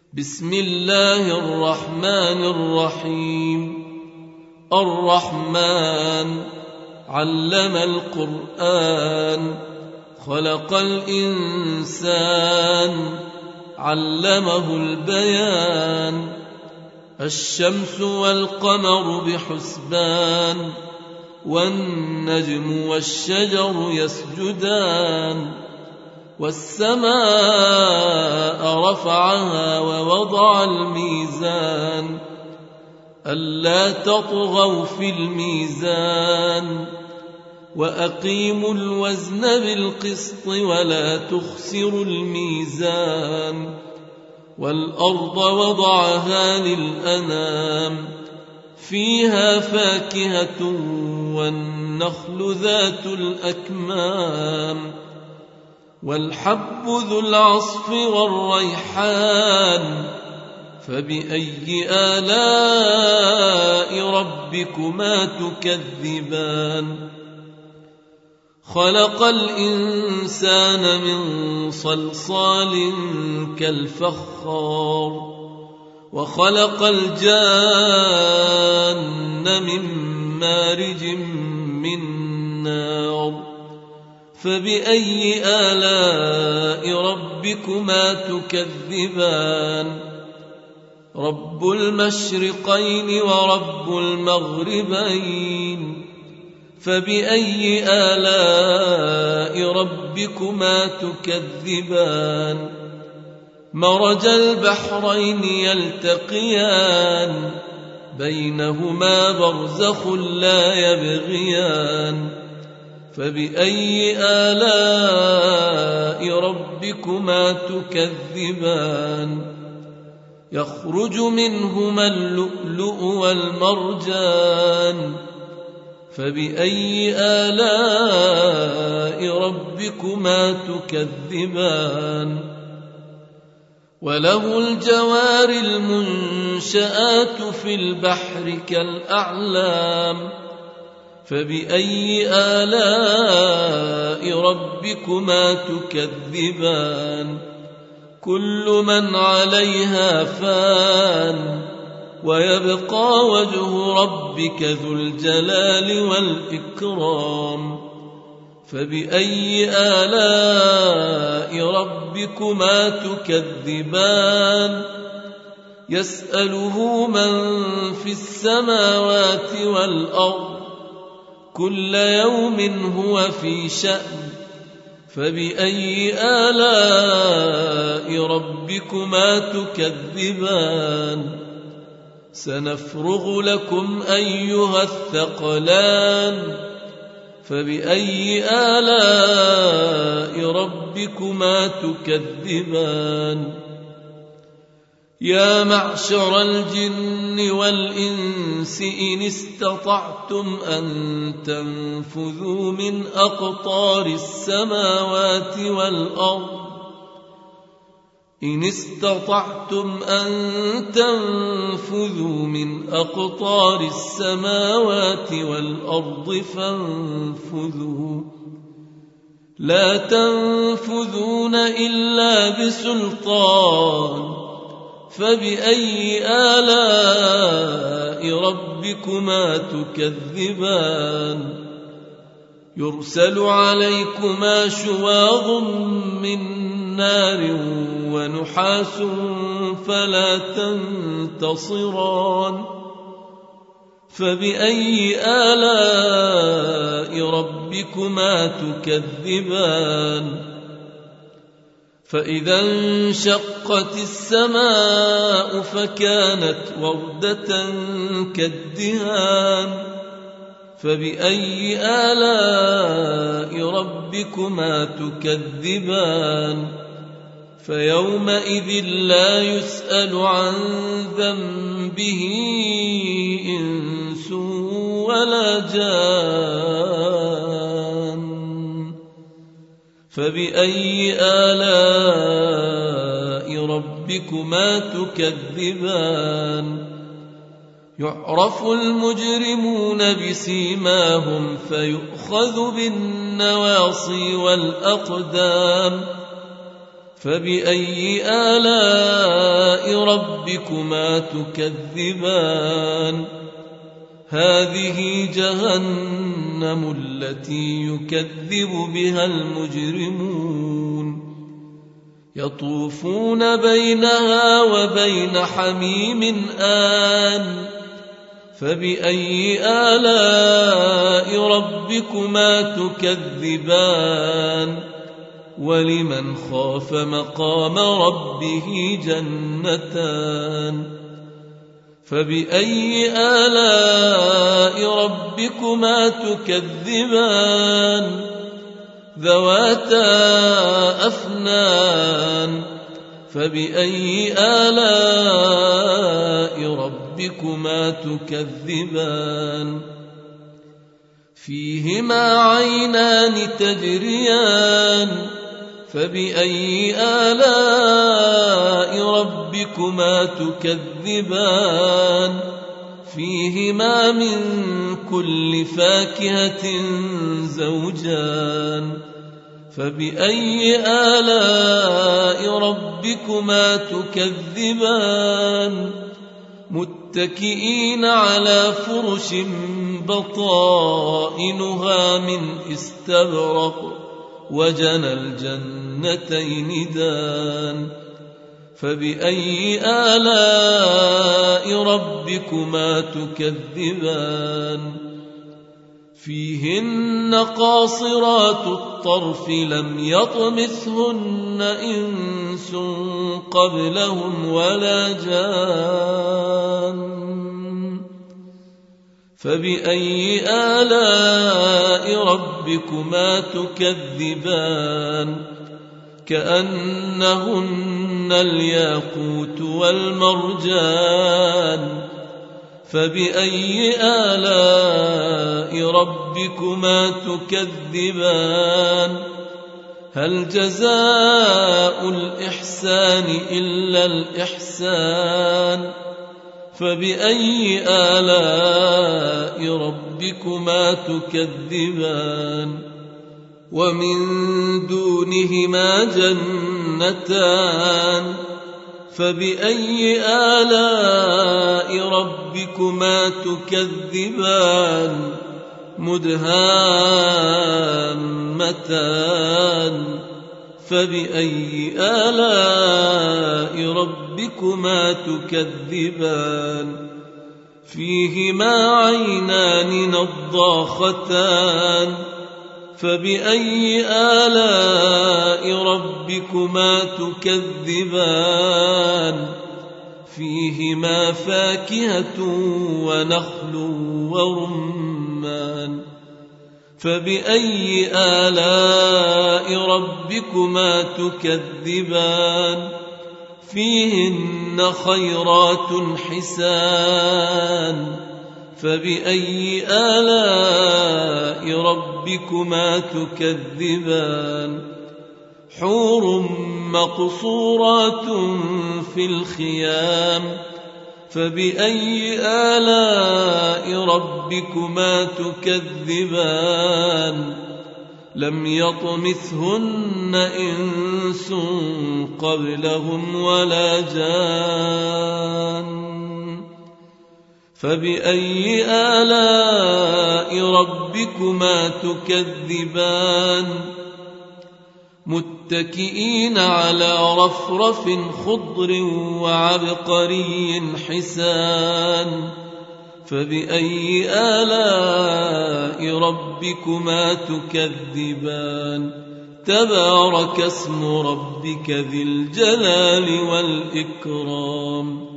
بسم الله الرحمن الرحيم. الرحمن علم القرآن، خلق الإنسان، علمه البيان. الشمس والقمر بحسبان، والنجم والشجر يسجدان. والسماء رفعها ووضع الميزان، ألا تطغوا في الميزان، وأقيموا الوزن بالقسط ولا تخسروا الميزان. والأرض وضعها للأنام، فيها فاكهة والنخل ذات الأكمام، والحب ذو العصف والريحان. فبأي آلاء ربكما تكذبان؟ خلق الإنسان من صلصال كالفخار، وخلق الجان من مارج من نار. فبأي آلاء ربكما تكذبان؟ رب المشرقين ورب المغربين. فبأي آلاء ربكما تكذبان؟ مرج البحرين يلتقيان، بينهما برزخ لا يبغيان. فبأي آلاء ربكما تكذبان؟ يخرج منهما اللؤلؤ والمرجان. فبأي آلاء ربكما تكذبان؟ وله الجوار المنشآت في البحر كالأعلام. فبأي آلاء ربكما تكذبان؟ كل من عليها فان، ويبقى وجه ربك ذو الجلال والإكرام. فبأي آلاء ربكما تكذبان؟ يسأله من في السماوات والأرض، كل يوم هو في شأن. فبأي آلاء ربكما تكذبان؟ سنفرغ لكم أيها الثقلان. فبأي آلاء ربكما تكذبان؟ يا معشر الجن والإنس إن استطعتم أن تنفذوا من أقطار السماوات والأرض، إن استطعتم أن تنفذوا من أقطار السماوات والأرض فانفذوا، لا تنفذون إلا بسلطان. فبأي آلاء ربكما تكذبان؟ يرسل عليكما شواظ من نار ونحاس فلا تنتصران. فبأي آلاء ربكما تكذبان؟ فإذا انشقت السماء فكانت وردة كالدهان. فبأي آلاء ربكما تكذبان؟ فيومئذ لا يسأل عن ذنبه إنس ولا جان. فبأي آلاء ربكما تكذبان؟ يعرف المجرمون بسيماهم فيؤخذ بالنواصي والأقدام. فبأي آلاء ربكما تكذبان هذه جهنم التي يكذب بها المجرمون يطوفون بينها وبين حميم آن فبأي آلاء ربكما تكذبان ولمن خاف مقام ربه جنتان فبأي آلاء ربكما تكذبان ذواتا أفنان فبأي آلاء ربكما تكذبان فيهما عينان تجريان فبأي آلاء ربكما تكذبان فيهما من كل فاكهة زوجان فبأي آلاء ربكما تكذبان متكئين على فرش بطائنها من استبرق وجنى الجنتين دان فبأي آلاء ربكما تكذبان فيهن قاصرات الطرف لم يطمثهن إنس قبلهم ولا جان فبأي آلاء ربكما تكذبان كأنهن الياقوت والمرجان فبأي آلاء ربكما تكذبان هل جزاء الإحسان إلا الإحسان فبأي آلاء ربكما تكذبان ومن دونهما جنتان فبأي آلاء ربكما تكذبان مدهامتان فبأي آلاء ربكما تكذبان فيهما عينان نضاختان فبأي آلاء ربكما تكذبان فيهما فاكهة ونخل ورمان فبأي آلاء ربكما تكذبان فيهن خيرات حسان فبأي آلاء ربكما تكذبان حور مقصورات في الخيام فبأي آلاء ربكما تكذبان لم يطمثهن إنس قبلهم ولا جان فبأي آلاء ربكما تكذبان متكئين على رفرف خضر وعبقري حسان فبأي آلاء ربكما تكذبان تبارك اسم ربك ذي الجلال والإكرام